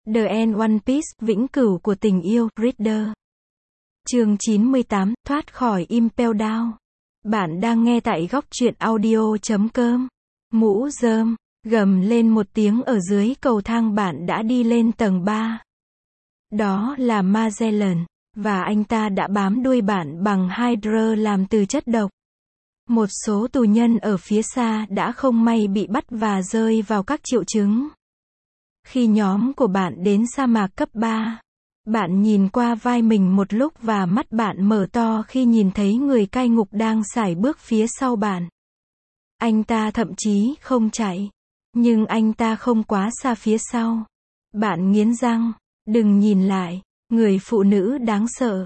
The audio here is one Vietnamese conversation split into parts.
The End One Piece, vĩnh cửu của tình yêu, Reader. Chương 98, thoát khỏi Impel Down. Bạn đang nghe tại góc truyện audio.com. Mũ rơm, gầm lên một tiếng ở dưới cầu thang, bạn đã đi lên tầng 3. Đó là Magellan, và anh ta đã bám đuôi bạn bằng Hydra làm từ chất độc. Một số tù nhân ở phía xa đã không may bị bắt và rơi vào các triệu chứng. Khi nhóm của bạn đến sa mạc cấp 3, bạn nhìn qua vai mình một lúc và mắt bạn mở to khi nhìn thấy người cai ngục đang sải bước phía sau bạn. Anh ta thậm chí không chạy, nhưng anh ta không quá xa phía sau. Bạn nghiến răng, đừng nhìn lại, người phụ nữ đáng sợ.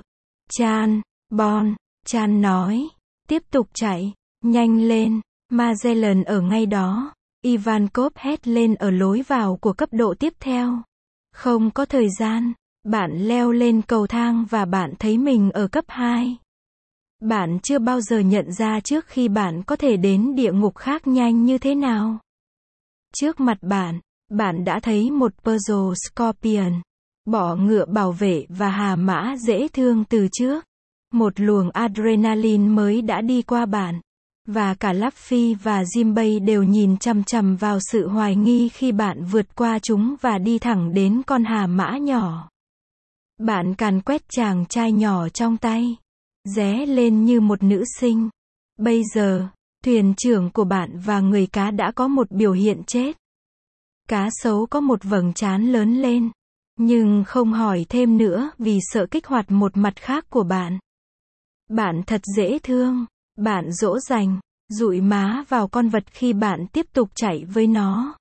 Chan nói, tiếp tục chạy, nhanh lên, Magellan ở ngay đó. Ivankov hét lên ở lối vào của cấp độ tiếp theo. Không có thời gian, bạn leo lên cầu thang và bạn thấy mình ở cấp 2. Bạn chưa bao giờ nhận ra trước khi bạn có thể đến địa ngục khác nhanh như thế nào. Trước mặt bạn đã thấy một puzzle Scorpion, bọ ngựa bảo vệ và hà mã dễ thương từ trước. Một luồng adrenaline mới đã đi qua bạn. Và cả Luffy và Jinbei đều nhìn chằm chằm vào sự hoài nghi khi bạn vượt qua chúng và đi thẳng đến con hà mã nhỏ. Bạn càn quét chàng trai nhỏ trong tay, ré lên như một nữ sinh. Bây giờ, thuyền trưởng của bạn và người cá đã có một biểu hiện chết. Cá sấu có một vầng trán lớn lên, nhưng không hỏi thêm nữa vì sợ kích hoạt một mặt khác của bạn. Bạn thật dễ thương. Bạn dỗ dành, dụi má vào con vật khi bạn tiếp tục chạy với nó.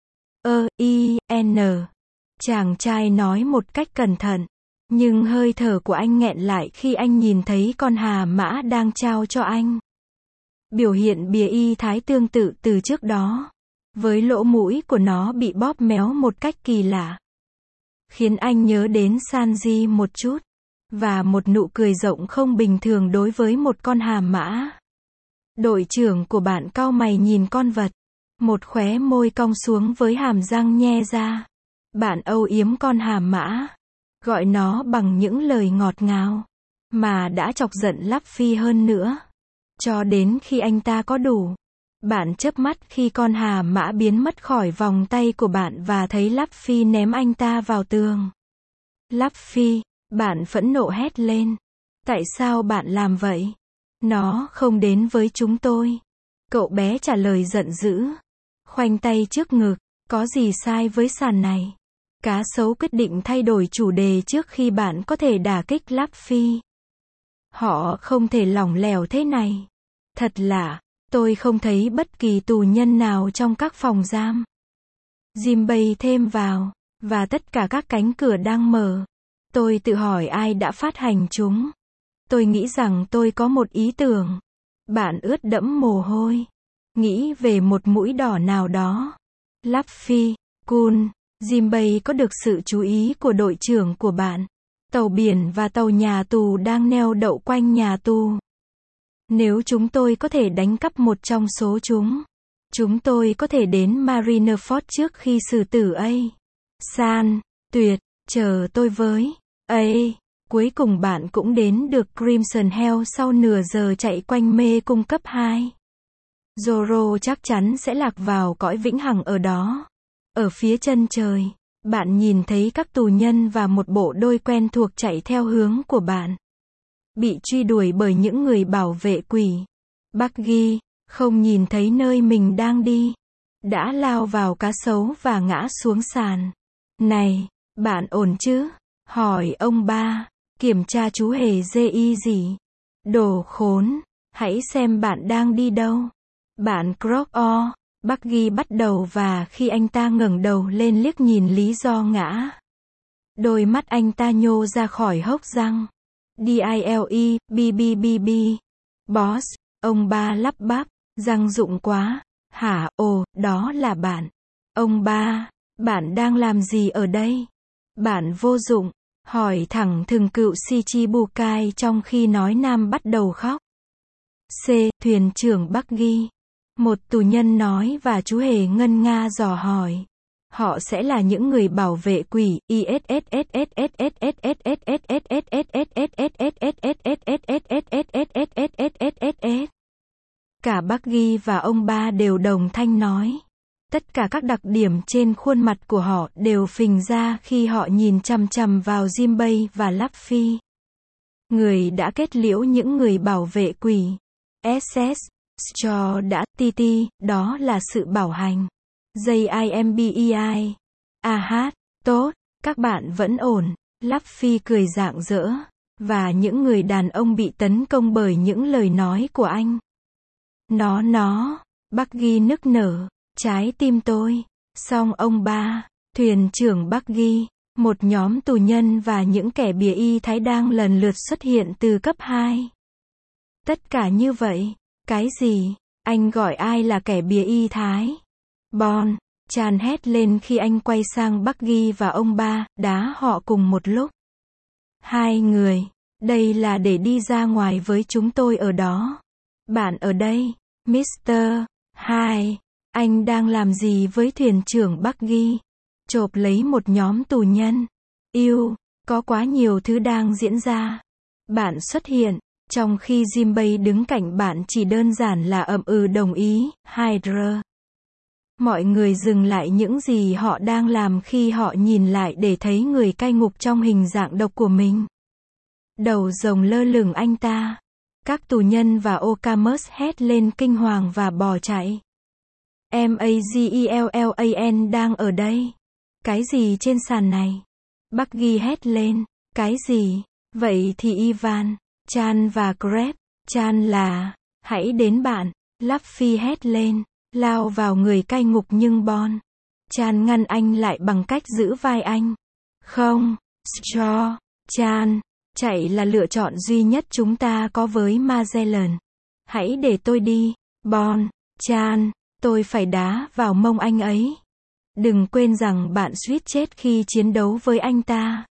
Chàng trai nói một cách cẩn thận, nhưng hơi thở của anh nghẹn lại khi anh nhìn thấy con hà mã đang trao cho anh. Biểu hiện bìa y thái tương tự từ trước đó, với lỗ mũi của nó bị bóp méo một cách kỳ lạ, khiến anh nhớ đến Sanji một chút. Và một nụ cười rộng không bình thường đối với một con hà mã. Đội trưởng của bạn cau mày nhìn con vật. Một khóe môi cong xuống với hàm răng nhe ra. Bạn âu yếm con hà mã, gọi nó bằng những lời ngọt ngào, mà đã chọc giận Luffy hơn nữa. Cho đến khi anh ta có đủ. Bạn chớp mắt khi con hà mã biến mất khỏi vòng tay của bạn và thấy Luffy ném anh ta vào tường. Luffy! Bạn phẫn nộ hét lên. Tại sao bạn làm vậy? Nó không đến với chúng tôi. Cậu bé trả lời giận dữ. Khoanh tay trước ngực. Có gì sai với sàn này? Cá sấu quyết định thay đổi chủ đề trước khi bạn có thể đả kích Luffy. Họ không thể lỏng lẻo thế này. Thật lạ, tôi không thấy bất kỳ tù nhân nào trong các phòng giam. Jinbei thêm vào, và tất cả các cánh cửa đang mở. Tôi tự hỏi ai đã phát hành chúng. Tôi nghĩ rằng tôi có một ý tưởng. Bạn ướt đẫm mồ hôi. Nghĩ về một mũi đỏ nào đó. Luffy, Kun, Jinbei có được sự chú ý của đội trưởng của bạn. Tàu biển và tàu nhà tù đang neo đậu quanh nhà tù. Nếu chúng tôi có thể đánh cắp một trong số chúng tôi có thể đến Marineford trước khi xử tử San. Tuyệt, chờ tôi với. Cuối cùng bạn cũng đến được Crimson Hell sau nửa giờ chạy quanh mê cung cấp 2. Zoro chắc chắn sẽ lạc vào cõi vĩnh hằng ở đó. Ở phía chân trời, bạn nhìn thấy các tù nhân và một bộ đôi quen thuộc chạy theo hướng của bạn. Bị truy đuổi bởi những người bảo vệ quỷ. Buggy, không nhìn thấy nơi mình đang đi, đã lao vào cá sấu và ngã xuống sàn. Này, bạn ổn chứ? Hỏi ông ba, kiểm tra chú hề GI gì? Đồ khốn, hãy xem bạn đang đi đâu. Bạn Croc-O, Buggy bắt đầu và khi anh ta ngẩng đầu lên liếc nhìn lý do ngã. Đôi mắt anh ta nhô ra khỏi hốc răng. DILE, Boss, ông ba lắp bắp, răng rụng quá. Hả, đó là bạn. Ông ba, bạn đang làm gì ở đây? Bạn vô dụng. Hỏi thẳng thừng cựu Shichibukai trong khi nói nam bắt đầu khóc. Thuyền trưởng Buggy. Một tù nhân nói và chú hề ngân nga dò hỏi. Họ sẽ là những người bảo vệ quỷ. Cả Bucky và ông ba đều đồng thanh nói. Tất cả các đặc điểm trên khuôn mặt của họ đều phình ra khi họ nhìn chằm chằm vào Jinbei và Luffy. Người đã kết liễu những người bảo vệ quỷ. SS. Straw đã, TT, đó là sự bảo hành. JIMBEI. Tốt, các bạn vẫn ổn. Luffy cười rạng rỡ. Và những người đàn ông bị tấn công bởi những lời nói của anh. Bucky nức nở. Trái tim tôi. Song ông ba, thuyền trưởng Bucky, một nhóm tù nhân và những kẻ bìa y thái đang lần lượt xuất hiện từ cấp 2. Tất cả như vậy. Cái gì? Anh gọi ai là kẻ bìa y thái? Bon, Chan hét lên khi anh quay sang Bucky và ông ba, đá họ cùng một lúc. Hai người, đây là để đi ra ngoài với chúng tôi ở đó. Bạn ở đây, Mr. Hai. Anh đang làm gì với thuyền trưởng Bucky? Chộp lấy một nhóm tù nhân. Có quá nhiều thứ đang diễn ra. Bạn xuất hiện, trong khi Jinbei đứng cạnh bạn chỉ đơn giản là đồng ý, Hydra. Mọi người dừng lại những gì họ đang làm khi họ nhìn lại để thấy người cai ngục trong hình dạng độc của mình. Đầu rồng lơ lửng anh ta. Các tù nhân và Okamus hét lên kinh hoàng và bỏ chạy. Magellan đang ở đây. Cái gì trên sàn này? Bucky hét lên. Cái gì? Vậy thì Ivan, Chan và Crab. Chan là, hãy đến bạn. Luffy hét lên, lao vào người cai ngục nhưng Bon. Chan ngăn anh lại bằng cách giữ vai anh. Không, Straw, Chan, chạy là lựa chọn duy nhất chúng ta có với Magellan. Hãy để tôi đi. Bon, Chan, tôi phải đá vào mông anh ấy. Đừng quên rằng bạn suýt chết khi chiến đấu với anh ta.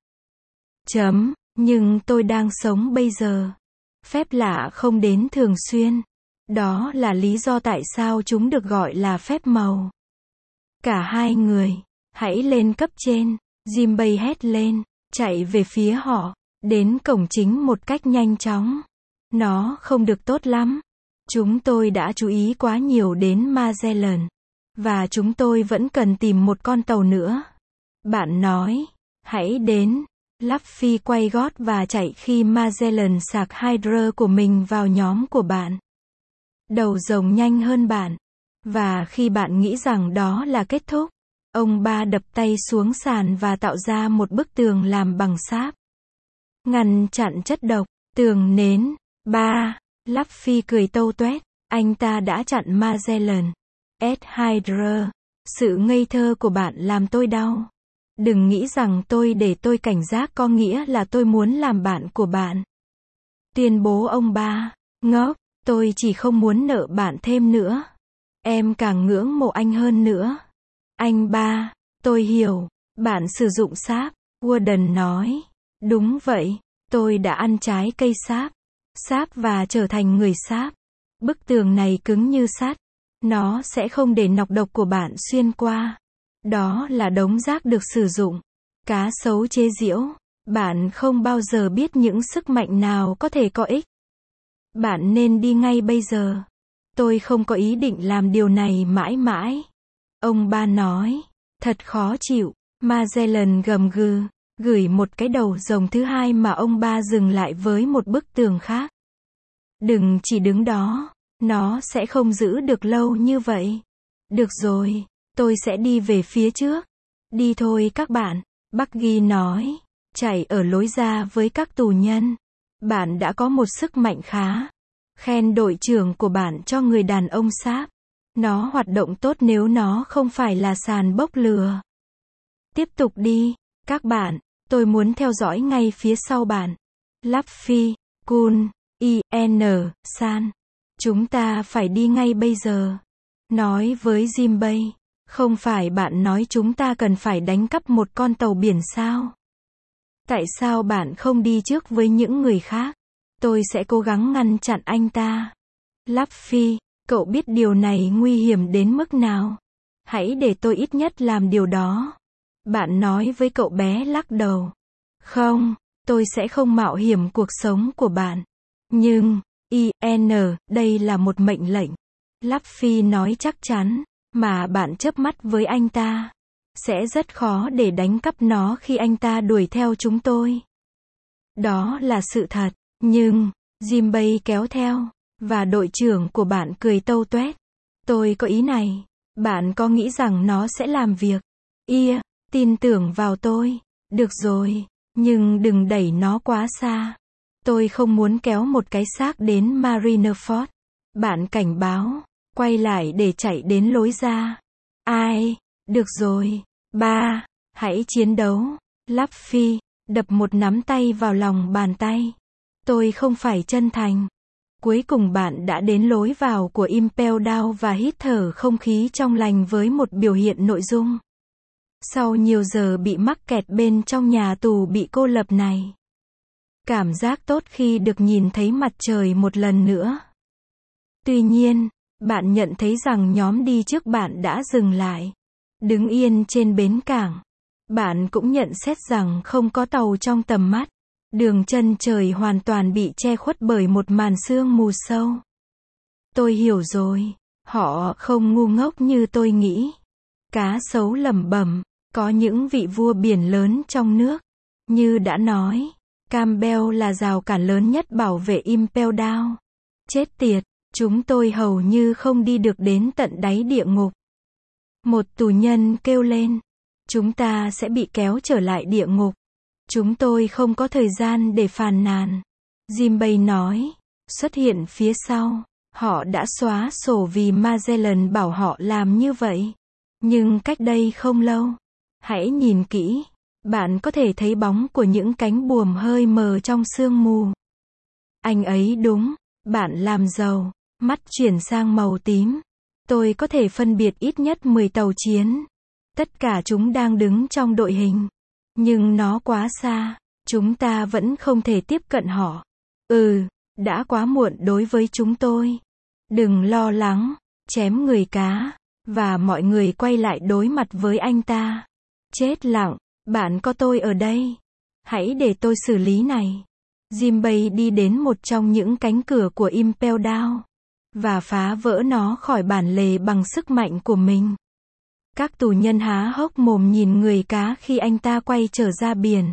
Nhưng tôi đang sống bây giờ. Phép lạ không đến thường xuyên. Đó là lý do tại sao chúng được gọi là phép màu. Cả hai người, hãy lên cấp trên. Jinbei hét lên, chạy về phía họ, đến cổng chính một cách nhanh chóng. Nó không được tốt lắm. Chúng tôi đã chú ý quá nhiều đến Magellan. Và chúng tôi vẫn cần tìm một con tàu nữa. Bạn nói, hãy đến. Luffy quay gót và chạy khi Magellan sạc Hydra của mình vào nhóm của bạn. Đầu rồng nhanh hơn bạn. Và khi bạn nghĩ rằng đó là kết thúc, ông ba đập tay xuống sàn và tạo ra một bức tường làm bằng sáp. Ngăn chặn chất độc, tường nến. Luffy cười tâu tuét. Anh ta đã chặn Magellan. Hydra. Sự ngây thơ của bạn làm tôi đau. Đừng nghĩ rằng tôi để tôi cảnh giác có nghĩa là tôi muốn làm bạn của bạn. Tuyên bố ông ba. Ngốc, tôi chỉ không muốn nợ bạn thêm nữa. Em càng ngưỡng mộ anh hơn nữa. Anh ba, tôi hiểu. Bạn sử dụng sáp. Warden nói. Đúng vậy, tôi đã ăn trái cây sáp. Sáp và trở thành người sáp. Bức tường này cứng như sắt. Nó sẽ không để nọc độc của bạn xuyên qua. Đó là đống rác được sử dụng. Cá sấu chế giễu. Bạn không bao giờ biết những sức mạnh nào có thể có ích. Bạn nên đi ngay bây giờ. Tôi không có ý định làm điều này mãi mãi. Ông ba nói. Thật khó chịu. Magellan gầm gừ, gửi một cái đầu rồng thứ hai mà ông ba dừng lại với một bức tường khác. Đừng chỉ đứng đó. Nó sẽ không giữ được lâu như vậy. Được rồi, tôi sẽ đi về phía trước. Đi thôi các bạn. Bucky nói. Chạy ở lối ra với các tù nhân. Bạn đã có một sức mạnh khá. Khen đội trưởng của bạn cho người đàn ông sáp. Nó hoạt động tốt nếu nó không phải là sàn bốc lửa. Tiếp tục đi, các bạn. Tôi muốn theo dõi ngay phía sau bạn. Luffy, Kun, San. Chúng ta phải đi ngay bây giờ. Nói với Jinbei. Không phải bạn nói chúng ta cần phải đánh cắp một con tàu biển sao? Tại sao bạn không đi trước với những người khác? Tôi sẽ cố gắng ngăn chặn anh ta. Luffy, cậu biết điều này nguy hiểm đến mức nào? Hãy để tôi ít nhất làm điều đó. Bạn nói với cậu bé lắc đầu. Không, tôi sẽ không mạo hiểm cuộc sống của bạn. Nhưng, đây là một mệnh lệnh. Luffy nói chắc chắn, mà bạn chớp mắt với anh ta. Sẽ rất khó để đánh cắp nó khi anh ta đuổi theo chúng tôi. Đó là sự thật, nhưng, Jinbei kéo theo, và đội trưởng của bạn cười tâu tuét. Tôi có ý này, bạn có nghĩ rằng nó sẽ làm việc? Tin tưởng vào tôi. Được rồi, nhưng đừng đẩy nó quá xa. Tôi không muốn kéo một cái xác đến Marineford. Bạn cảnh báo, quay lại để chạy đến lối ra. Được rồi, hãy chiến đấu. Luffy đập một nắm tay vào lòng bàn tay. Tôi không phải chân thành. Cuối cùng bạn đã đến lối vào của Impel Down và hít thở không khí trong lành với một biểu hiện nội dung. Sau nhiều giờ bị mắc kẹt bên trong nhà tù bị cô lập này. Cảm giác tốt khi được nhìn thấy mặt trời một lần nữa. Tuy nhiên, bạn nhận thấy rằng nhóm đi trước bạn đã dừng lại. Đứng yên trên bến cảng. Bạn cũng nhận xét rằng không có tàu trong tầm mắt. Đường chân trời hoàn toàn bị che khuất bởi một màn sương mù sâu. Tôi hiểu rồi. Họ không ngu ngốc như tôi nghĩ. Cá sấu lẩm bẩm. Có những vị vua biển lớn trong nước. Như đã nói, Campbell là rào cản lớn nhất bảo vệ Impel Down. Chết tiệt, chúng tôi hầu như không đi được đến tận đáy địa ngục. Một tù nhân kêu lên. Chúng ta sẽ bị kéo trở lại địa ngục. Chúng tôi không có thời gian để phàn nàn. Jinbei nói, xuất hiện phía sau. Họ đã xóa sổ vì Magellan bảo họ làm như vậy. Nhưng cách đây không lâu. Hãy nhìn kỹ. Bạn có thể thấy bóng của những cánh buồm hơi mờ trong sương mù. Anh ấy đúng. Bạn làm giàu. Mắt chuyển sang màu tím. Tôi có thể phân biệt ít nhất 10 tàu chiến. Tất cả chúng đang đứng trong đội hình. Nhưng nó quá xa. Chúng ta vẫn không thể tiếp cận họ. Đã quá muộn đối với chúng tôi. Đừng lo lắng. Chém người cá. Và mọi người quay lại đối mặt với anh ta. Chết lặng. Bạn có tôi ở đây. Hãy để tôi xử lý này. Jinbei đi đến một trong những cánh cửa của Impel Down. Và phá vỡ nó khỏi bản lề bằng sức mạnh của mình. Các tù nhân há hốc mồm nhìn người cá khi anh ta quay trở ra biển.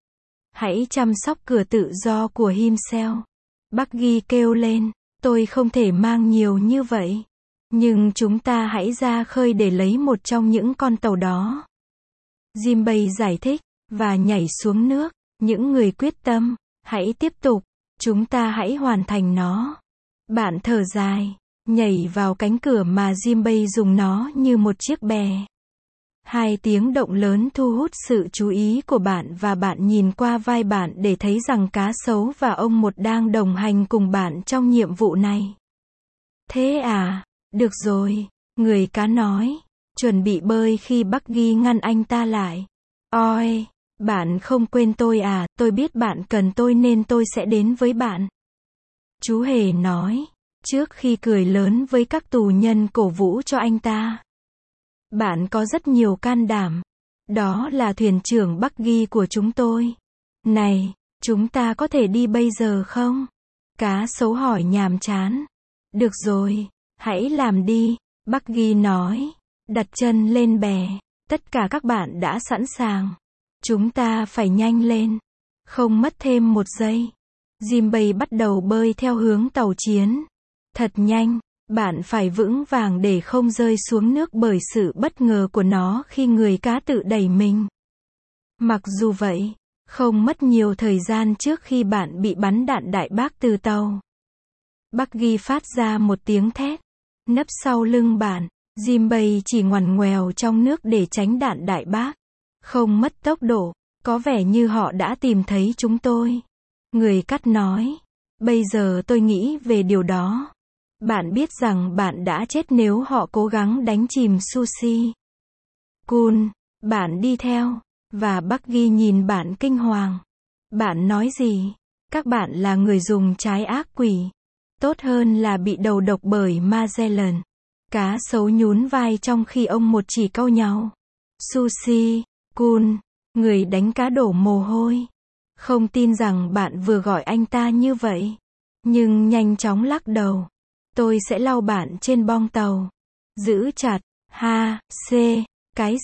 Hãy chăm sóc cửa tự do của Himself. Buggy kêu lên. Tôi không thể mang nhiều như vậy. Nhưng chúng ta hãy ra khơi để lấy một trong những con tàu đó. Jinbei giải thích. Và nhảy xuống nước. Những người quyết tâm. Hãy tiếp tục. Chúng ta hãy hoàn thành nó. Bạn thở dài. Nhảy vào cánh cửa mà Jinbei dùng nó như một chiếc bè. 2 tiếng động lớn thu hút sự chú ý của bạn và bạn nhìn qua vai bạn để thấy rằng cá sấu và ông một đang đồng hành cùng bạn trong nhiệm vụ này. Thế à? Được rồi. Người cá nói. Chuẩn bị bơi khi Buggy ngăn anh ta lại. Ôi! Bạn không quên tôi à? Tôi biết bạn cần tôi nên tôi sẽ đến với bạn. Chú hề nói. Trước khi cười lớn với các tù nhân cổ vũ cho anh ta. Bạn có rất nhiều can đảm. Đó là thuyền trưởng Buggy của chúng tôi. Này, chúng ta có thể đi bây giờ không? Cá sấu hỏi nhàm chán. Được rồi, hãy làm đi, Buggy nói. Đặt chân lên bè. Tất cả các bạn đã sẵn sàng. Chúng ta phải nhanh lên. Không mất thêm một giây. Jinbei bắt đầu bơi theo hướng tàu chiến. Thật nhanh, bạn phải vững vàng để không rơi xuống nước bởi sự bất ngờ của nó khi người cá tự đẩy mình. Mặc dù vậy, không mất nhiều thời gian trước khi bạn bị bắn đạn đại bác từ tàu. Buggy phát ra một tiếng thét. Nấp sau lưng bạn, Jinbei chỉ ngoằn ngoèo trong nước để tránh đạn đại bác. Không mất tốc độ, có vẻ như họ đã tìm thấy chúng tôi. Người cắt nói. Bây giờ tôi nghĩ về điều đó. Bạn biết rằng bạn đã chết nếu họ cố gắng đánh chìm Sushi. Kun, bạn đi theo. Và Buggy nhìn bạn kinh hoàng. Bạn nói gì? Các bạn là người dùng trái ác quỷ. Tốt hơn là bị đầu độc bởi Magellan. Cá sấu nhún vai trong khi ông một chỉ cau nhàu. Sushi, Kun, người đánh cá đổ mồ hôi. Không tin rằng bạn vừa gọi anh ta như vậy. Nhưng nhanh chóng lắc đầu. Tôi sẽ lau bạn trên bong tàu. Giữ chặt. Ha, cái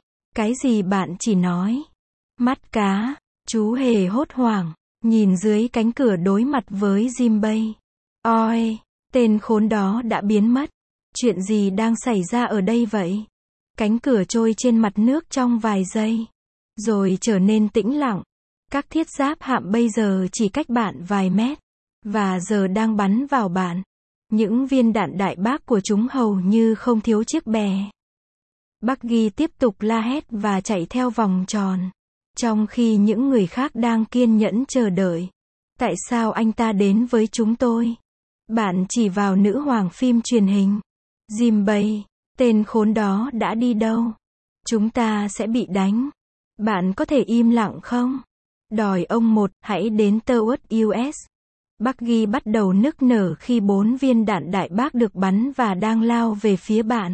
gì bạn chỉ nói. Mắt cá, chú hề hốt hoảng, nhìn dưới cánh cửa đối mặt với Jinbei. Ôi, tên khốn đó đã biến mất. Chuyện gì đang xảy ra ở đây vậy? Cánh cửa trôi trên mặt nước trong vài giây, rồi trở nên tĩnh lặng. Các thiết giáp hạm bây giờ chỉ cách bạn vài mét, và giờ đang bắn vào bạn. Những viên đạn đại bác của chúng hầu như không thiếu chiếc bè. Buggy tiếp tục la hét và chạy theo vòng tròn, trong khi những người khác đang kiên nhẫn chờ đợi. Tại sao anh ta đến với chúng tôi? Bạn chỉ vào nữ hoàng phim truyền hình. Jinbei, tên khốn đó đã đi đâu? Chúng ta sẽ bị đánh. Bạn có thể im lặng không? Đòi ông một, hãy đến Towards US. Buggy bắt đầu nức nở khi 4 viên đạn đại bác được bắn và đang lao về phía bạn.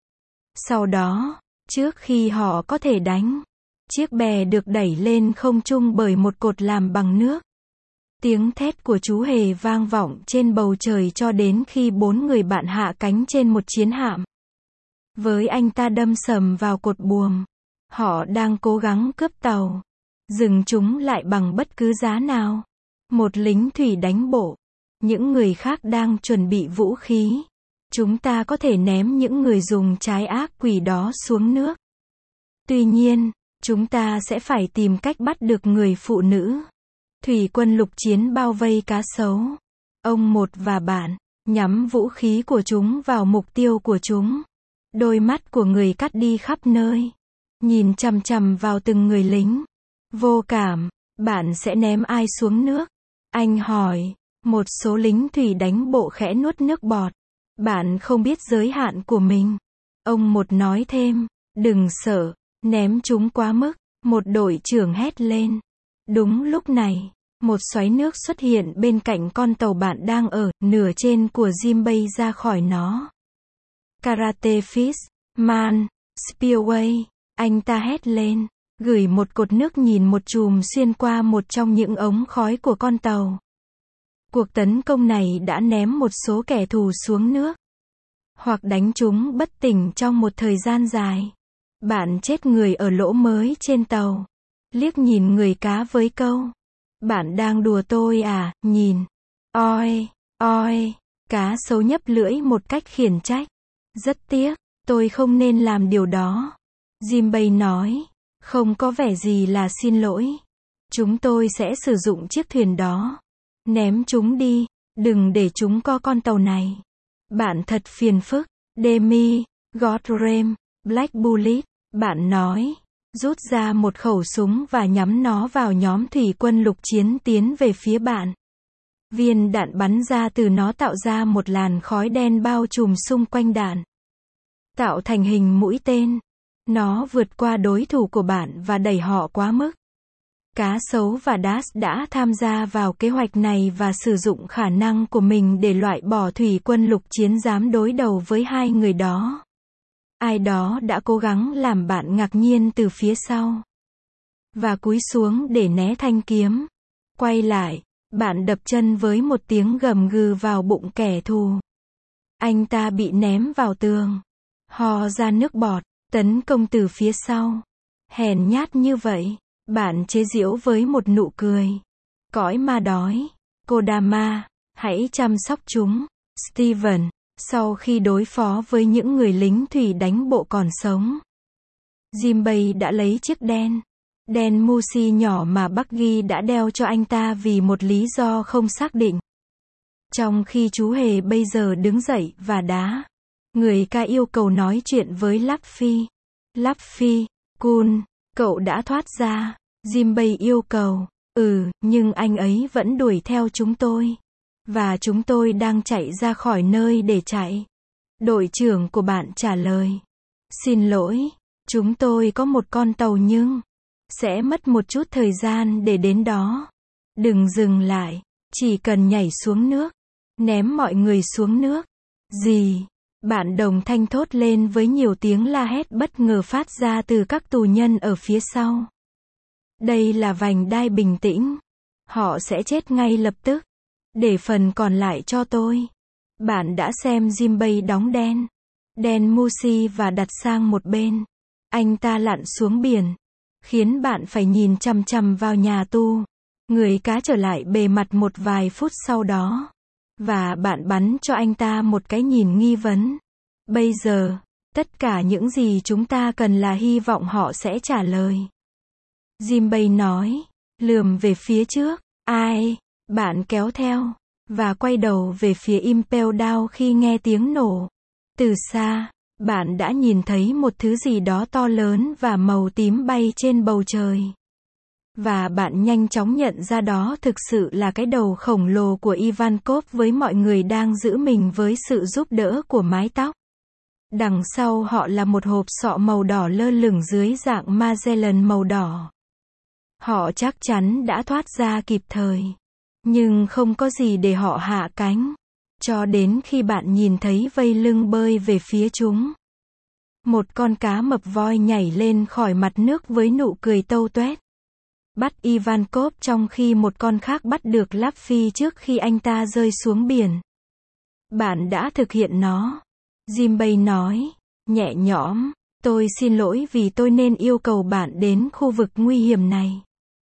Sau đó, trước khi họ có thể đánh, chiếc bè được đẩy lên không trung bởi một cột làm bằng nước. Tiếng thét của chú hề vang vọng trên bầu trời cho đến khi 4 người bạn hạ cánh trên một chiến hạm. Với anh ta đâm sầm vào cột buồm. Họ đang cố gắng cướp tàu. Dừng chúng lại bằng bất cứ giá nào. Một lính thủy đánh bộ. Những người khác đang chuẩn bị vũ khí. Chúng ta có thể ném những người dùng trái ác quỷ đó xuống nước. Tuy nhiên, chúng ta sẽ phải tìm cách bắt được người phụ nữ. Thủy quân lục chiến bao vây cá sấu. Ông một và bạn nhắm vũ khí của chúng vào mục tiêu của chúng. Đôi mắt của người cắt đi khắp nơi, nhìn chằm chằm vào từng người lính. Vô cảm, bạn sẽ ném ai xuống nước? Anh hỏi. Một số lính thủy đánh bộ khẽ nuốt nước bọt. Bạn không biết giới hạn của mình. Ông một nói thêm. Đừng sợ, ném chúng quá mức. Một đội trưởng hét lên. Đúng lúc này, một xoáy nước xuất hiện bên cạnh con tàu bạn đang ở, nửa trên của Jinbei ra khỏi nó. Karate Fish, Man, Spillway, anh ta hét lên, gửi một cột nước nhìn một chùm xuyên qua một trong những ống khói của con tàu. Cuộc tấn công này đã ném một số kẻ thù xuống nước, hoặc đánh chúng bất tỉnh trong một thời gian dài. Bạn chết người ở lỗ mới trên tàu. Liếc nhìn người cá với câu. Bạn đang đùa tôi à, nhìn. Oi, cá sấu nhấp lưỡi một cách khiển trách. Rất tiếc, tôi không nên làm điều đó. Jinbei nói, không có vẻ gì là xin lỗi. Chúng tôi sẽ sử dụng chiếc thuyền đó. Ném chúng đi, đừng để chúng co con tàu này. Bạn thật phiền phức. Demi, Godrem, Black Bullet, bạn nói. Rút ra một khẩu súng và nhắm nó vào nhóm thủy quân lục chiến tiến về phía bạn. Viên đạn bắn ra từ nó tạo ra một làn khói đen bao trùm xung quanh đạn, tạo thành hình mũi tên. Nó vượt qua đối thủ của bạn và đẩy họ quá mức. Cá sấu và Dash đã tham gia vào kế hoạch này và sử dụng khả năng của mình để loại bỏ thủy quân lục chiến dám đối đầu với hai người đó. Ai đó đã cố gắng làm bạn ngạc nhiên từ phía sau, và cúi xuống để né thanh kiếm. Quay lại, bạn đập chân với một tiếng gầm gừ vào bụng kẻ thù. Anh ta bị ném vào tường, ho ra nước bọt, tấn công từ phía sau. Hèn nhát như vậy, bạn chế giễu với một nụ cười. Cõi ma đói. Kodama, hãy chăm sóc chúng. Steven, sau khi đối phó với những người lính thủy đánh bộ còn sống, Jinbei đã lấy chiếc đen Mushi nhỏ mà Buggy đã đeo cho anh ta vì một lý do không xác định. Trong khi chú hề bây giờ đứng dậy và đá, người ca yêu cầu nói chuyện với Luffy. Luffy, Kun, cậu đã thoát ra. Jinbei yêu cầu. Nhưng anh ấy vẫn đuổi theo chúng tôi. Và chúng tôi đang chạy ra khỏi nơi để chạy. Đội trưởng của bạn trả lời. Xin lỗi, chúng tôi có một con tàu nhưng sẽ mất một chút thời gian để đến đó. Đừng dừng lại, chỉ cần nhảy xuống nước. Ném mọi người xuống nước. Gì? Bạn đồng thanh thốt lên với nhiều tiếng la hét bất ngờ phát ra từ các tù nhân ở phía sau. Đây là vành đai bình tĩnh. Họ sẽ chết ngay lập tức. Để phần còn lại cho tôi. Bạn đã xem Jinbei đóng đen Mushi và đặt sang một bên. Anh ta lặn xuống biển. Khiến bạn phải nhìn chằm chằm vào nhà tù. Người cá trở lại bề mặt một vài phút sau đó. Và bạn bắn cho anh ta một cái nhìn nghi vấn. Bây giờ, tất cả những gì chúng ta cần là hy vọng họ sẽ trả lời. Jinbei nói, lườm về phía trước. Ai? Bạn kéo theo. Và quay đầu về phía Impel Down khi nghe tiếng nổ. Từ xa, bạn đã nhìn thấy một thứ gì đó to lớn và màu tím bay trên bầu trời. Và bạn nhanh chóng nhận ra đó thực sự là cái đầu khổng lồ của Ivankov với mọi người đang giữ mình với sự giúp đỡ của mái tóc. Đằng sau họ là một hộp sọ màu đỏ lơ lửng dưới dạng Magellan màu đỏ. Họ chắc chắn đã thoát ra kịp thời. Nhưng không có gì để họ hạ cánh. Cho đến khi bạn nhìn thấy vây lưng bơi về phía chúng. Một con cá mập voi nhảy lên khỏi mặt nước với nụ cười tâu tuét. Bắt Ivankov trong khi một con khác bắt được Luffy trước khi anh ta rơi xuống biển. Bạn đã thực hiện nó. Jinbei nói, nhẹ nhõm, tôi xin lỗi vì tôi nên yêu cầu bạn đến khu vực nguy hiểm này.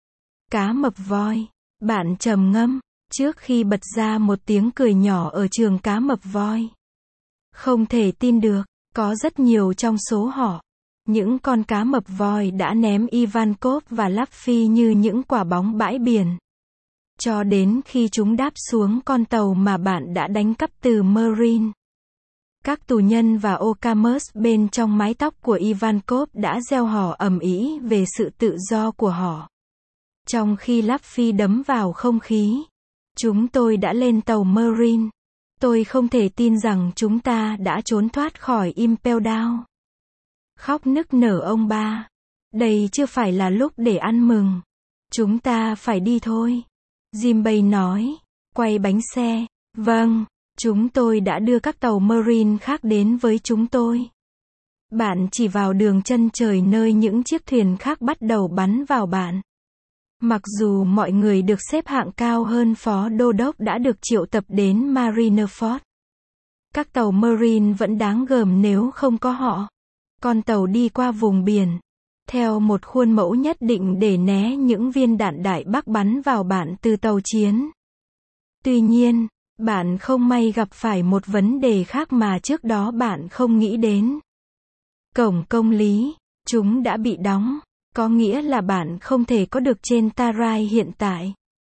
Cá mập voi, bạn trầm ngâm, trước khi bật ra một tiếng cười nhỏ ở trường cá mập voi. Không thể tin được, có rất nhiều trong số họ. Những con cá mập voi đã ném Ivankov và Luffy như những quả bóng bãi biển. Cho đến khi chúng đáp xuống con tàu mà bạn đã đánh cắp từ Marine. Các tù nhân và Okamus bên trong mái tóc của Ivankov đã reo hò ầm ĩ về sự tự do của họ. Trong khi Luffy đấm vào không khí. Chúng tôi đã lên tàu Marine. Tôi không thể tin rằng chúng ta đã trốn thoát khỏi Impel Down. Khóc nức nở ông ba. Đây chưa phải là lúc để ăn mừng. Chúng ta phải đi thôi. Jinbei nói. Quay bánh xe. Vâng, chúng tôi đã đưa các tàu Marine khác đến với chúng tôi. Bạn chỉ vào đường chân trời nơi những chiếc thuyền khác bắt đầu bắn vào bạn. Mặc dù mọi người được xếp hạng cao hơn phó đô đốc đã được triệu tập đến Marineford. Các tàu Marine vẫn đáng gờm nếu không có họ. Con tàu đi qua vùng biển. Theo một khuôn mẫu nhất định để né những viên đạn đại bác bắn vào bạn từ tàu chiến. Tuy nhiên, bạn không may gặp phải một vấn đề khác mà trước đó bạn không nghĩ đến. Cổng công lý, chúng đã bị đóng. Có nghĩa là bạn không thể có được trên Tarai hiện tại.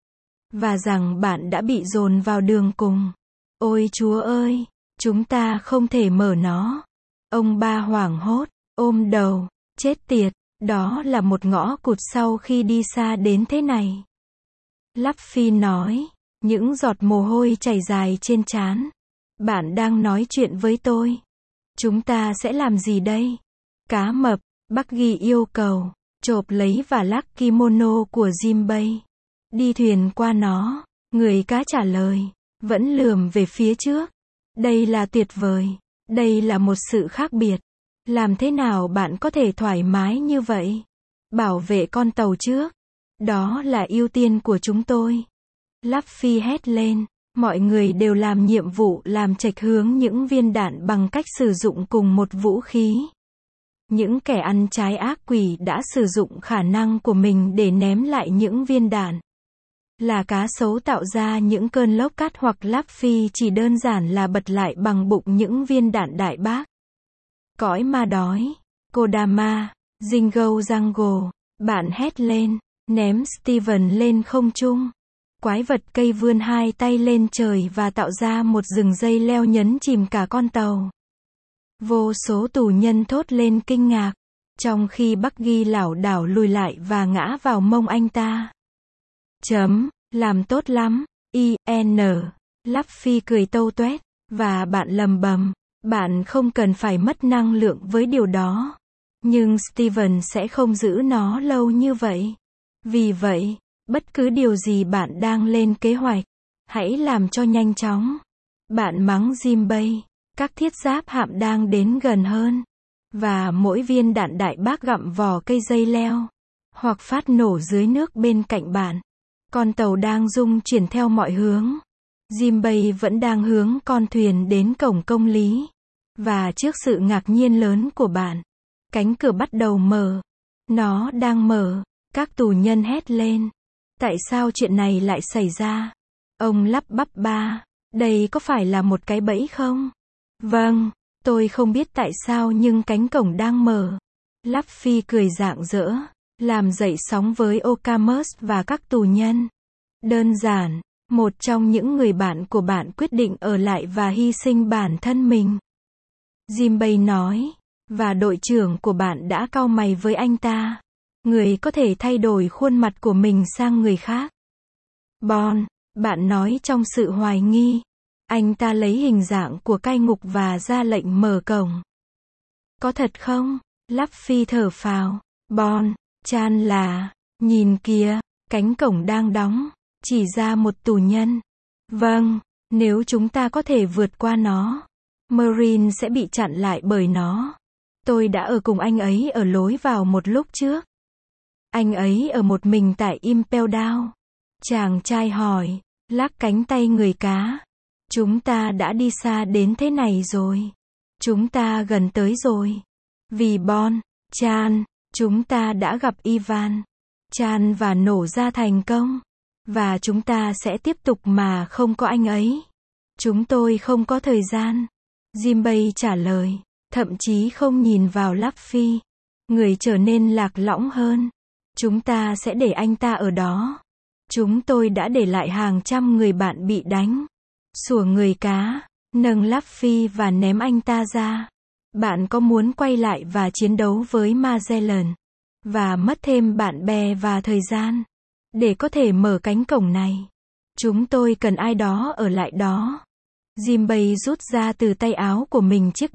Và rằng bạn đã bị dồn vào đường cùng. Ôi Chúa ơi, chúng ta không thể mở nó. Ông ba hoảng hốt, ôm đầu, chết tiệt, đó là một ngõ cụt sau khi đi xa đến thế này. Luffy nói, những giọt mồ hôi chảy dài trên trán. Bạn đang nói chuyện với tôi. Chúng ta sẽ làm gì đây? Cá mập, Buggy yêu cầu. Chộp lấy và lắc kimono của Jinbei. Đi thuyền qua nó. Người cá trả lời. Vẫn lườm về phía trước. Đây là tuyệt vời. Đây là một sự khác biệt. Làm thế nào bạn có thể thoải mái như vậy? Bảo vệ con tàu trước. Đó là ưu tiên của chúng tôi. Luffy hét lên. Mọi người đều làm nhiệm vụ làm chệch hướng những viên đạn bằng cách sử dụng cùng một vũ khí. Những kẻ ăn trái ác quỷ đã sử dụng khả năng của mình để ném lại những viên đạn. Là cá sấu tạo ra những cơn lốc cát hoặc Luffy chỉ đơn giản là bật lại bằng bụng những viên đạn đại bác. Cõi ma đói. Kodama. Jingo Jungle. Bạn hét lên. Ném Steven lên không trung. Quái vật cây vươn hai tay lên trời và tạo ra một rừng dây leo nhấn chìm cả con tàu. Vô số tù nhân thốt lên kinh ngạc. Trong khi Buggy lảo đảo lùi lại và ngã vào mông anh ta. Làm tốt lắm. IN. Luffy cười tâu tuét. Và bạn lầm bầm. Bạn không cần phải mất năng lượng với điều đó. Nhưng Steven sẽ không giữ nó lâu như vậy. Vì vậy, bất cứ điều gì bạn đang lên kế hoạch, hãy làm cho nhanh chóng. Bạn mắng Jinbei. Các thiết giáp hạm đang đến gần hơn. Và mỗi viên đạn đại bác gặm vỏ cây dây leo. Hoặc phát nổ dưới nước bên cạnh bạn. Con tàu đang rung chuyển theo mọi hướng. Jimbei vẫn đang hướng con thuyền đến cổng công lý. Và trước sự ngạc nhiên lớn của bạn, cánh cửa bắt đầu mở. Nó đang mở. Các tù nhân hét lên. Tại sao chuyện này lại xảy ra? Ông lắp bắp ba. Đây có phải là một cái bẫy không? Vâng, tôi không biết tại sao nhưng cánh cổng đang mở. Luffy cười rạng rỡ, làm dậy sóng với Okamus và các tù nhân. Đơn giản, một trong những người bạn của bạn quyết định ở lại và hy sinh bản thân mình. Jimbei nói, và đội trưởng của bạn đã cau mày với anh ta. Người có thể thay đổi khuôn mặt của mình sang người khác. Bon, bạn nói trong sự hoài nghi. Anh ta lấy hình dạng của cai ngục và ra lệnh mở cổng. Có thật không? Luffy thở phào. Bon, chan là, nhìn kìa, cánh cổng đang đóng, chỉ ra một tù nhân. Vâng, nếu chúng ta có thể vượt qua nó, Marine sẽ bị chặn lại bởi nó. Tôi đã ở cùng anh ấy ở lối vào một lúc trước. Anh ấy ở một mình tại Impel Down. Chàng trai hỏi, lắc cánh tay người cá. Chúng ta đã đi xa đến thế này rồi. Chúng ta gần tới rồi. Vì Bon, Chan, chúng ta đã gặp Ivan, Chan và nổ ra thành công. Và chúng ta sẽ tiếp tục mà không có anh ấy. Chúng tôi không có thời gian. Jimbei trả lời, thậm chí không nhìn vào Luffy. Người trở nên lạc lõng hơn. Chúng ta sẽ để anh ta ở đó. Chúng tôi đã để lại hàng trăm người bạn bị đánh. Sủa người cá, nâng Luffy và ném anh ta ra. Bạn có muốn quay lại và chiến đấu với Magellan? Và mất thêm bạn bè và thời gian. Để có thể mở cánh cổng này. Chúng tôi cần ai đó ở lại đó. Jimbei rút ra từ tay áo của mình chiếc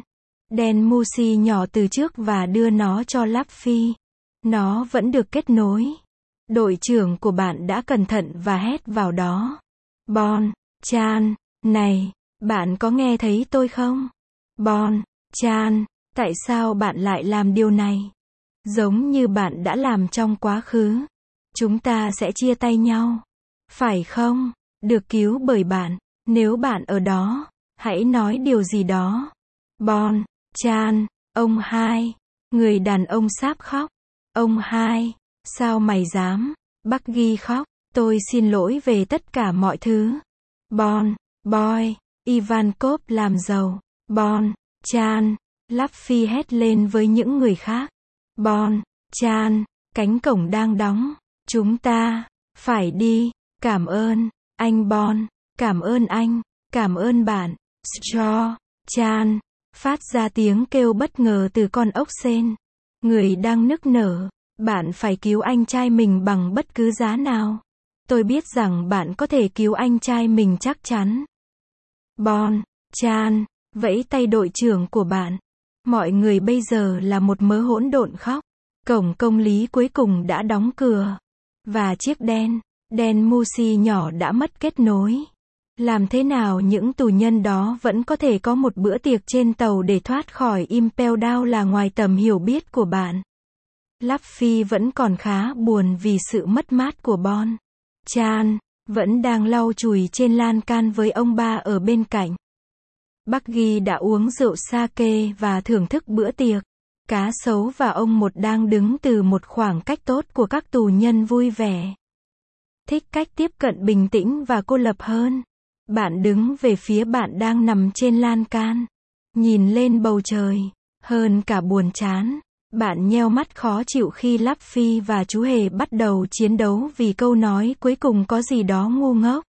đen Mushi nhỏ từ trước và đưa nó cho Luffy. Nó vẫn được kết nối. Đội trưởng của bạn đã cẩn thận và hét vào đó. Bon, Chan, này, bạn có nghe thấy tôi không? Bon, Chan, tại sao bạn lại làm điều này? Giống như bạn đã làm trong quá khứ. Chúng ta sẽ chia tay nhau. Phải không? Được cứu bởi bạn. Nếu bạn ở đó, hãy nói điều gì đó. Bon, Chan, ông hai. Người đàn ông sáp khóc. Ông hai, sao mày dám? Buggy khóc. Tôi xin lỗi về tất cả mọi thứ. Bon, Boy, Ivankov làm giàu. Bon, Chan, Luffy hét lên với những người khác. Bon, Chan, cánh cổng đang đóng. Chúng ta phải đi. Cảm ơn, anh Bon. Cảm ơn anh. Cảm ơn bạn. Straw, Chan, phát ra tiếng kêu bất ngờ từ con ốc sên. Người đang nức nở. Bạn phải cứu anh trai mình bằng bất cứ giá nào. Tôi biết rằng bạn có thể cứu anh trai mình chắc chắn. Bon, Chan, vẫy tay đội trưởng của bạn. Mọi người bây giờ là một mớ hỗn độn khóc. Cổng công lý cuối cùng đã đóng cửa. Và chiếc đen Mushi nhỏ đã mất kết nối. Làm thế nào những tù nhân đó vẫn có thể có một bữa tiệc trên tàu để thoát khỏi Impel Down là ngoài tầm hiểu biết của bạn. Luffy vẫn còn khá buồn vì sự mất mát của Bon. Chan vẫn đang lau chùi trên lan can với ông ba ở bên cạnh. Buggy đã uống rượu sake và thưởng thức bữa tiệc. Cá sấu và ông một đang đứng từ một khoảng cách tốt của các tù nhân vui vẻ. Thích cách tiếp cận bình tĩnh và cô lập hơn. Bạn đứng về phía bạn đang nằm trên lan can. Nhìn lên bầu trời. Hơn cả buồn chán. Bạn nheo mắt khó chịu khi Luffy và chú hề bắt đầu chiến đấu vì câu nói cuối cùng có gì đó ngu ngốc.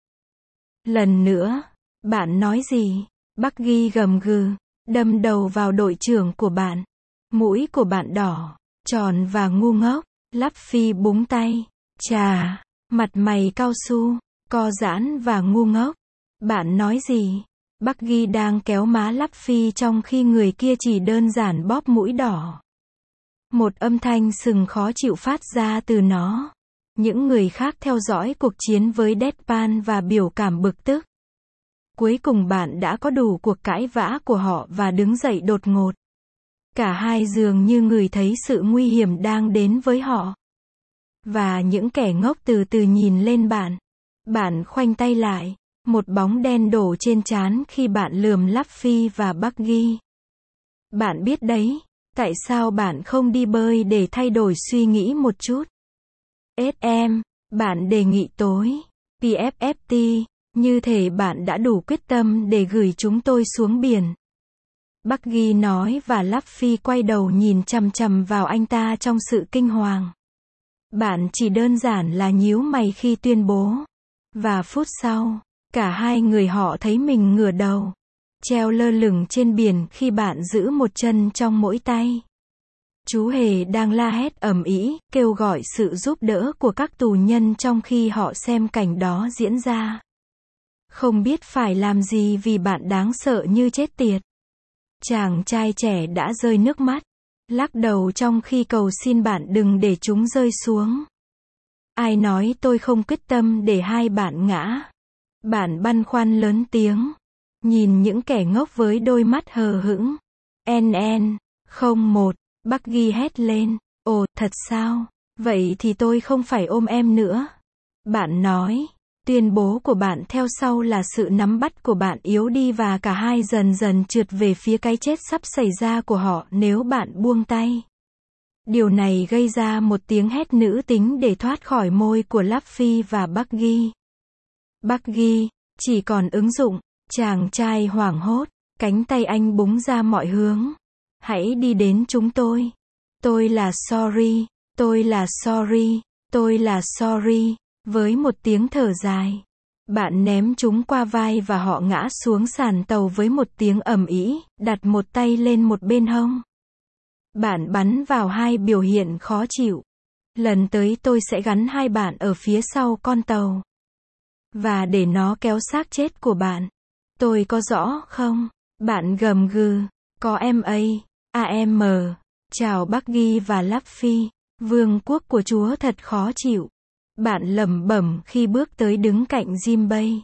Lần nữa, bạn nói gì? Buggy gầm gừ, đâm đầu vào đội trưởng của bạn. Mũi của bạn đỏ, tròn và ngu ngốc. Luffy búng tay. Chà, mặt mày cao su, co giãn và ngu ngốc. Bạn nói gì? Buggy đang kéo má Luffy trong khi người kia chỉ đơn giản bóp mũi đỏ. Một âm thanh sừng khó chịu phát ra từ nó. Những người khác theo dõi cuộc chiến với Deadpan và biểu cảm bực tức. Cuối cùng bạn đã có đủ cuộc cãi vã của họ và đứng dậy đột ngột. Cả hai dường như ngửi thấy sự nguy hiểm đang đến với họ. Và những kẻ ngốc từ từ nhìn lên bạn. Bạn khoanh tay lại. Một bóng đen đổ trên trán khi bạn lườm Luffy và Buggy. Bạn biết đấy, tại sao bạn không đi bơi để thay đổi suy nghĩ một chút? SM, bạn đề nghị tối. PFFT, như thể bạn đã đủ quyết tâm để gửi chúng tôi xuống biển. Buggy nói và Luffy quay đầu nhìn chằm chằm vào anh ta trong sự kinh hoàng. Bạn chỉ đơn giản là nhíu mày khi tuyên bố. Và phút sau, cả hai người họ thấy mình ngửa đầu, treo lơ lửng trên biển khi bạn giữ một chân trong mỗi tay. Chú hề đang la hét ầm ĩ, kêu gọi sự giúp đỡ của các tù nhân trong khi họ xem cảnh đó diễn ra. Không biết phải làm gì vì bạn đáng sợ như chết tiệt. Chàng trai trẻ đã rơi nước mắt, lắc đầu trong khi cầu xin bạn đừng để chúng rơi xuống. Ai nói tôi không quyết tâm để hai bạn ngã? Bạn băn khoăn lớn tiếng, nhìn những kẻ ngốc với đôi mắt hờ hững. NN01, Buggy hét lên, ồ, thật sao? Vậy thì tôi không phải ôm em nữa. Bạn nói, tuyên bố của bạn theo sau là sự nắm bắt của bạn yếu đi và cả hai dần dần trượt về phía cái chết sắp xảy ra của họ nếu bạn buông tay. Điều này gây ra một tiếng hét nữ tính để thoát khỏi môi của Luffy và Buggy. Buggy, chỉ còn ứng dụng, chàng trai hoảng hốt, cánh tay anh búng ra mọi hướng. Hãy đi đến chúng tôi. Tôi là sorry, tôi là sorry, tôi là sorry, với một tiếng thở dài. Bạn ném chúng qua vai và họ ngã xuống sàn tàu với một tiếng ầm ĩ, đặt một tay lên một bên hông. Bạn bắn vào hai biểu hiện khó chịu. Lần tới tôi sẽ gắn hai bạn ở phía sau con tàu. Và để nó kéo xác chết của bạn. Tôi có rõ không? Bạn gầm gừ. Có AM. Chào Buggy và Luffy. Vương quốc của Chúa thật khó chịu. Bạn lẩm bẩm khi bước tới đứng cạnh Jinbei.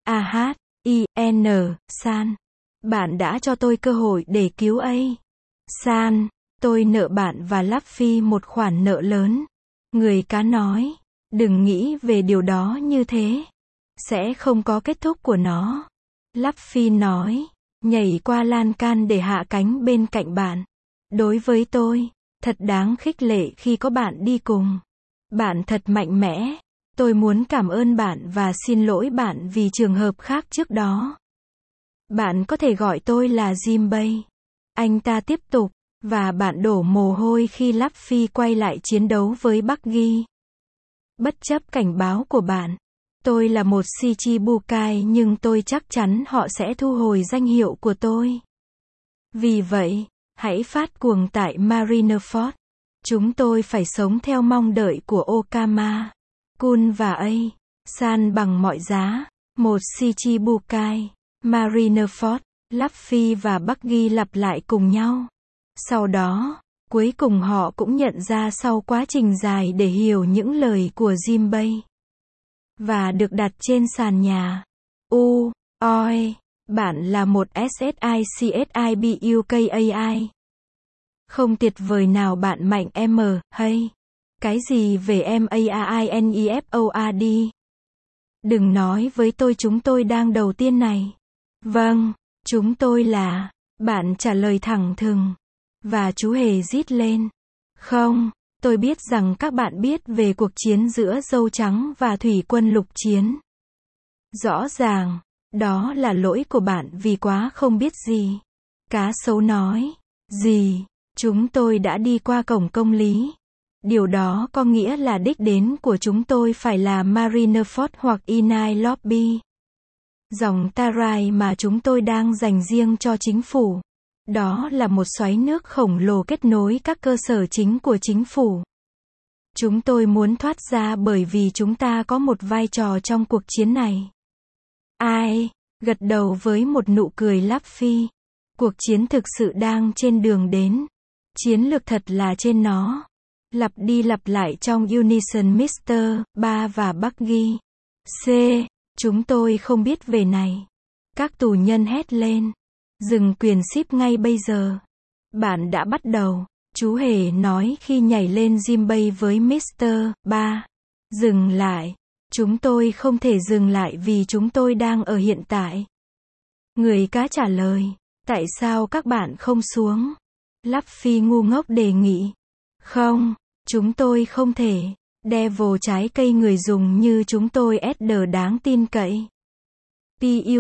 San. Bạn đã cho tôi cơ hội để cứu San. Tôi nợ bạn và Luffy một khoản nợ lớn. Người cá nói. Đừng nghĩ về điều đó như thế. Sẽ không có kết thúc của nó. Luffy nói. Nhảy qua lan can để hạ cánh bên cạnh bạn. Đối với tôi, thật đáng khích lệ khi có bạn đi cùng. Bạn thật mạnh mẽ. Tôi muốn cảm ơn bạn và xin lỗi bạn vì trường hợp khác trước đó. Bạn có thể gọi tôi là Jinbei. Anh ta tiếp tục, và bạn đổ mồ hôi khi Luffy quay lại chiến đấu với Buggy. Bất chấp cảnh báo của bạn, tôi là một Shichibukai nhưng tôi chắc chắn họ sẽ thu hồi danh hiệu của tôi. Vì vậy, hãy phát cuồng tại Marineford. Chúng tôi phải sống theo mong đợi của Okama, Kun và San bằng mọi giá. Một Shichibukai, Marineford, Luffy và Buggy lặp lại cùng nhau. Sau đó, cuối cùng họ cũng nhận ra sau quá trình dài để hiểu những lời của Jinbei. Và được đặt trên sàn nhà. Oi, bạn là một SSICSIBUKAI. Không tuyệt vời nào bạn mạnh hay. Cái gì về MAINEFORD? Đừng nói với tôi chúng tôi đang đầu tiên này. Vâng, chúng tôi là. Bạn trả lời thẳng thừng. Và chú hề rít lên. Không, tôi biết rằng các bạn biết về cuộc chiến giữa Dâu Trắng và Thủy quân lục chiến. Rõ ràng, đó là lỗi của bạn vì quá không biết gì. Cá sấu nói. Gì? Chúng tôi đã đi qua cổng công lý. Điều đó có nghĩa là đích đến của chúng tôi phải là Marineford hoặc Inai Lobby. Dòng Tarai mà chúng tôi đang dành riêng cho chính phủ. Đó là một xoáy nước khổng lồ kết nối các cơ sở chính của chính phủ. Chúng tôi muốn thoát ra bởi vì chúng ta có một vai trò trong cuộc chiến này. Ai? Gật đầu với một nụ cười Luffy. Cuộc chiến thực sự đang trên đường đến. Chiến lược thật là trên nó. Lặp đi lặp lại trong Unison Mr. 3 và Buggy. C. Chúng tôi không biết về này. Các tù nhân hét lên. Dừng quyền ship ngay bây giờ. Bạn đã bắt đầu. Chú hề nói khi nhảy lên gym bay với Mr. Ba. Dừng lại. Chúng tôi không thể dừng lại vì chúng tôi đang ở hiện tại. Người cá trả lời. Tại sao các bạn không xuống? Luffy ngu ngốc đề nghị. Không, chúng tôi không thể. Devil trái cây người dùng như chúng tôi Sd đáng tin cậy. Puau.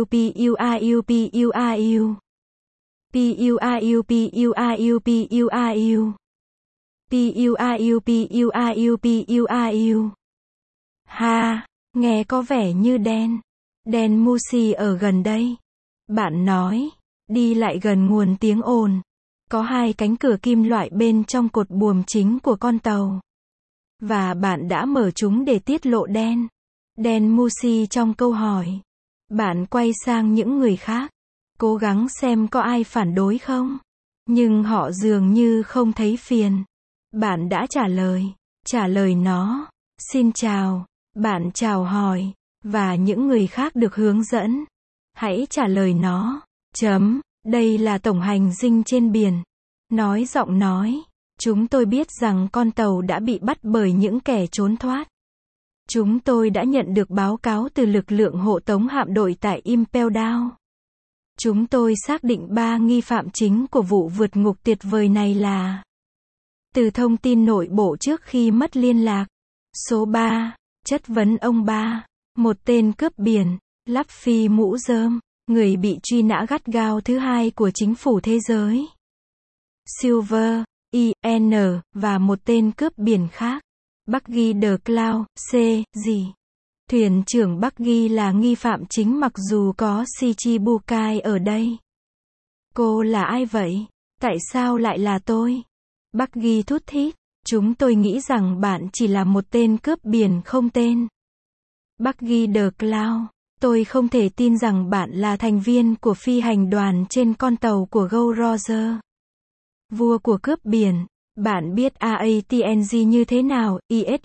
Ha, nghe có vẻ như đen Mushi ở gần đây. Bạn nói, đi lại gần nguồn tiếng ồn. Có 2 cánh cửa kim loại bên trong cột buồm chính của con tàu. Và bạn đã mở chúng để tiết lộ đen Mushi trong câu hỏi. Bạn quay sang những người khác. Cố gắng xem có ai phản đối không. Nhưng họ dường như không thấy phiền. Bạn đã trả lời nó. Xin chào. Bạn chào hỏi. Và những người khác được hướng dẫn. Hãy trả lời nó. Đây là tổng hành dinh trên biển. Giọng nói. Chúng tôi biết rằng con tàu đã bị bắt bởi những kẻ trốn thoát. Chúng tôi đã nhận được báo cáo từ lực lượng hộ tống hạm đội tại Impel Down. Chúng tôi xác định 3 nghi phạm chính của vụ vượt ngục tuyệt vời này là. Từ thông tin nội bộ trước khi mất liên lạc. Số 3. Chất vấn ông Ba. Một tên cướp biển. Luffy mũ rơm. Người bị truy nã gắt gao thứ 2 của chính phủ thế giới. Silver. IN. Và một tên cướp biển khác. Buggy the Cloud. Gì? Thuyền trưởng Buggy là nghi phạm chính mặc dù có Shichibukai ở đây. Cô là ai vậy? Tại sao lại là tôi? Buggy thút thít. Chúng tôi nghĩ rằng bạn chỉ là một tên cướp biển không tên. Buggy the Cloud. Tôi không thể tin rằng bạn là thành viên của phi hành đoàn trên con tàu của Gold Roger. Vua của cướp biển. Bạn biết AATNG như thế nào?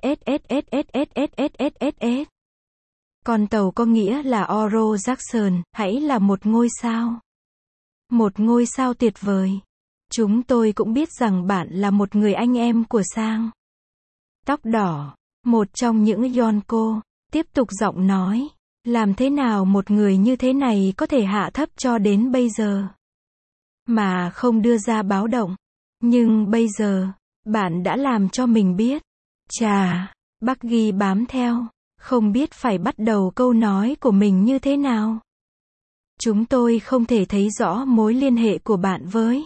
ISSSSSSSSSSS. Con tàu có nghĩa là Oro Jackson, hãy là một ngôi sao. Một ngôi sao tuyệt vời. Chúng tôi cũng biết rằng bạn là một người anh em của Sang. Tóc đỏ. Một trong những Yonko. Tiếp tục giọng nói. Làm thế nào một người như thế này có thể hạ thấp cho đến bây giờ? Mà không đưa ra báo động. Nhưng bây giờ, bạn đã làm cho mình biết. Chà, Buggy bám theo. Không biết phải bắt đầu câu nói của mình như thế nào. Chúng tôi không thể thấy rõ mối liên hệ của bạn với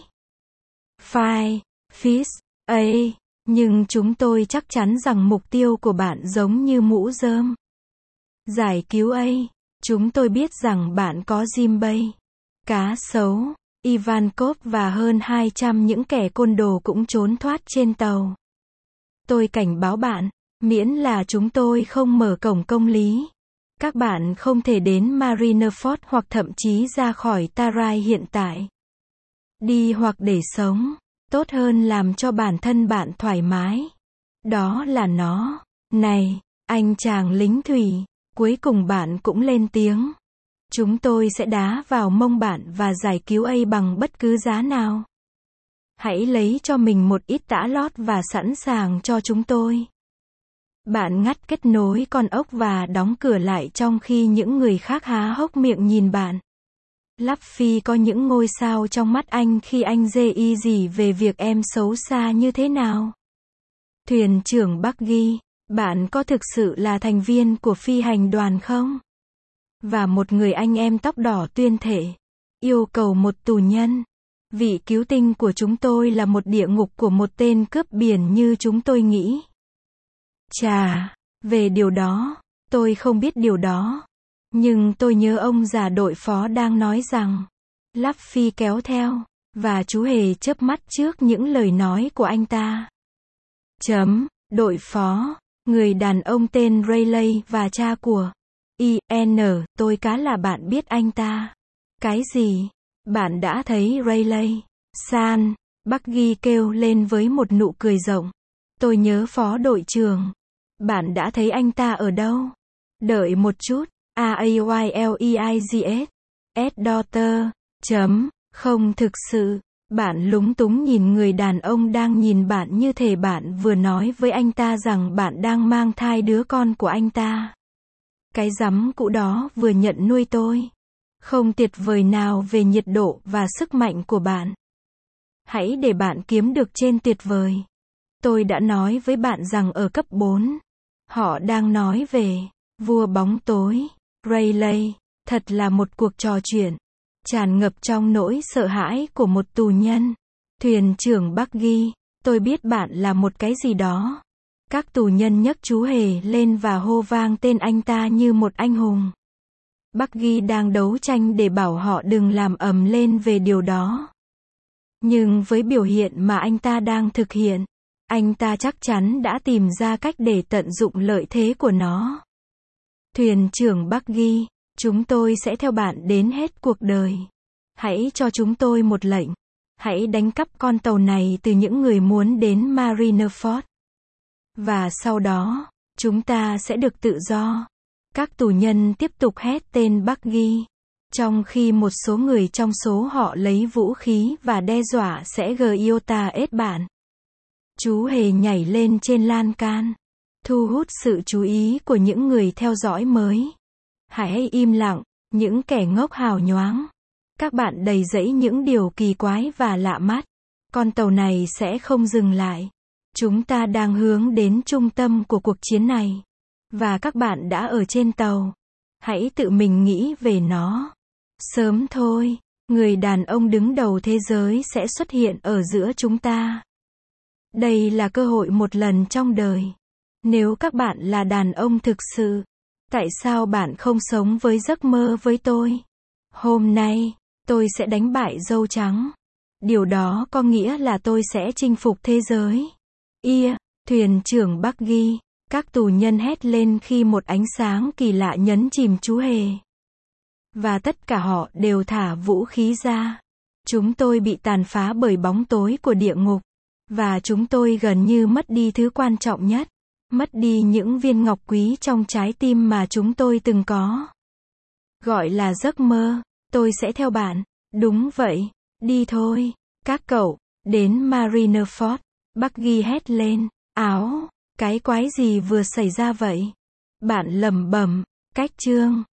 Fish A. Nhưng chúng tôi chắc chắn rằng mục tiêu của bạn giống như mũ rơm. Giải cứu A. Chúng tôi biết rằng bạn có Jinbei. Cá sấu. Ivankov và hơn 200 những kẻ côn đồ cũng trốn thoát trên tàu. Tôi cảnh báo bạn, miễn là chúng tôi không mở cổng công lý. Các bạn không thể đến Marineford hoặc thậm chí ra khỏi Tarai hiện tại. Đi hoặc để sống, tốt hơn làm cho bản thân bạn thoải mái. Đó là nó. Này, anh chàng lính thủy, cuối cùng bạn cũng lên tiếng. Chúng tôi sẽ đá vào mông bạn và giải cứu A bằng bất cứ giá nào. Hãy lấy cho mình một ít tã lót và sẵn sàng cho chúng tôi. Bạn ngắt kết nối con ốc và đóng cửa lại trong khi những người khác há hốc miệng nhìn bạn. Luffy có những ngôi sao trong mắt anh khi anh dê y gì về việc em xấu xa như thế nào. Thuyền trưởng Buggy, bạn có thực sự là thành viên của phi hành đoàn không? Và một người anh em tóc đỏ tuyên thệ. Yêu cầu một tù nhân. Vị cứu tinh của chúng tôi là một địa ngục của một tên cướp biển như chúng tôi nghĩ. Chà, về điều đó, tôi không biết điều đó. Nhưng tôi nhớ ông già đội phó đang nói rằng. Luffy kéo theo. Và chú hề chớp mắt trước những lời nói của anh ta. Đội phó. Người đàn ông tên Rayleigh và cha của. tôi cá là bạn biết anh ta. Cái gì? Bạn đã thấy Rayleigh? San. Buggy kêu lên với một nụ cười rộng. Tôi nhớ phó đội trưởng. Bạn đã thấy anh ta ở đâu? Đợi một chút. Rayleighs. S-Daughter. Không thực sự. Bạn lúng túng nhìn người đàn ông đang nhìn bạn như thể bạn vừa nói với anh ta rằng bạn đang mang thai đứa con của anh ta. Cái rắm cũ đó vừa nhận nuôi tôi. Không tuyệt vời nào về nhiệt độ và sức mạnh của bạn. Hãy để bạn kiếm được trên tuyệt vời. Tôi đã nói với bạn rằng ở cấp 4, họ đang nói về vua bóng tối, Rayleigh. Thật là một cuộc trò chuyện tràn ngập trong nỗi sợ hãi của một tù nhân. Thuyền trưởng Buggy, tôi biết bạn là một cái gì đó. Các tù nhân nhấc chú hề lên và hô vang tên anh ta như một anh hùng. Buggy đang đấu tranh để bảo họ đừng làm ầm lên về điều đó. Nhưng với biểu hiện mà anh ta đang thực hiện, anh ta chắc chắn đã tìm ra cách để tận dụng lợi thế của nó. Thuyền trưởng Buggy, chúng tôi sẽ theo bạn đến hết cuộc đời. Hãy cho chúng tôi một lệnh. Hãy đánh cắp con tàu này từ những người muốn đến Marineford. Và sau đó, chúng ta sẽ được tự do. Các tù nhân tiếp tục hét tên Buggy, trong khi một số người trong số họ lấy vũ khí và đe dọa sẽ giota ết bạn. Chú hề nhảy lên trên lan can, thu hút sự chú ý của những người theo dõi mới. Hãy im lặng, những kẻ ngốc hào nhoáng. Các bạn đầy dẫy những điều kỳ quái và lạ mắt. Con tàu này sẽ không dừng lại. Chúng ta đang hướng đến trung tâm của cuộc chiến này. Và các bạn đã ở trên tàu. Hãy tự mình nghĩ về nó. Sớm thôi, người đàn ông đứng đầu thế giới sẽ xuất hiện ở giữa chúng ta. Đây là cơ hội một lần trong đời. Nếu các bạn là đàn ông thực sự, tại sao bạn không sống với giấc mơ với tôi? Hôm nay, tôi sẽ đánh bại dâu trắng. Điều đó có nghĩa là tôi sẽ chinh phục thế giới. Thuyền trưởng Buggy, các tù nhân hét lên khi một ánh sáng kỳ lạ nhấn chìm chú hề. Và tất cả họ đều thả vũ khí ra. Chúng tôi bị tàn phá bởi bóng tối của địa ngục. Và chúng tôi gần như mất đi thứ quan trọng nhất. Mất đi những viên ngọc quý trong trái tim mà chúng tôi từng có. Gọi là giấc mơ. Tôi sẽ theo bạn. Đúng vậy. Đi thôi. Các cậu. Đến Marineford. Buggy hét lên. Áo. Cái quái gì vừa xảy ra vậy? Bạn lẩm bẩm. Cách chương.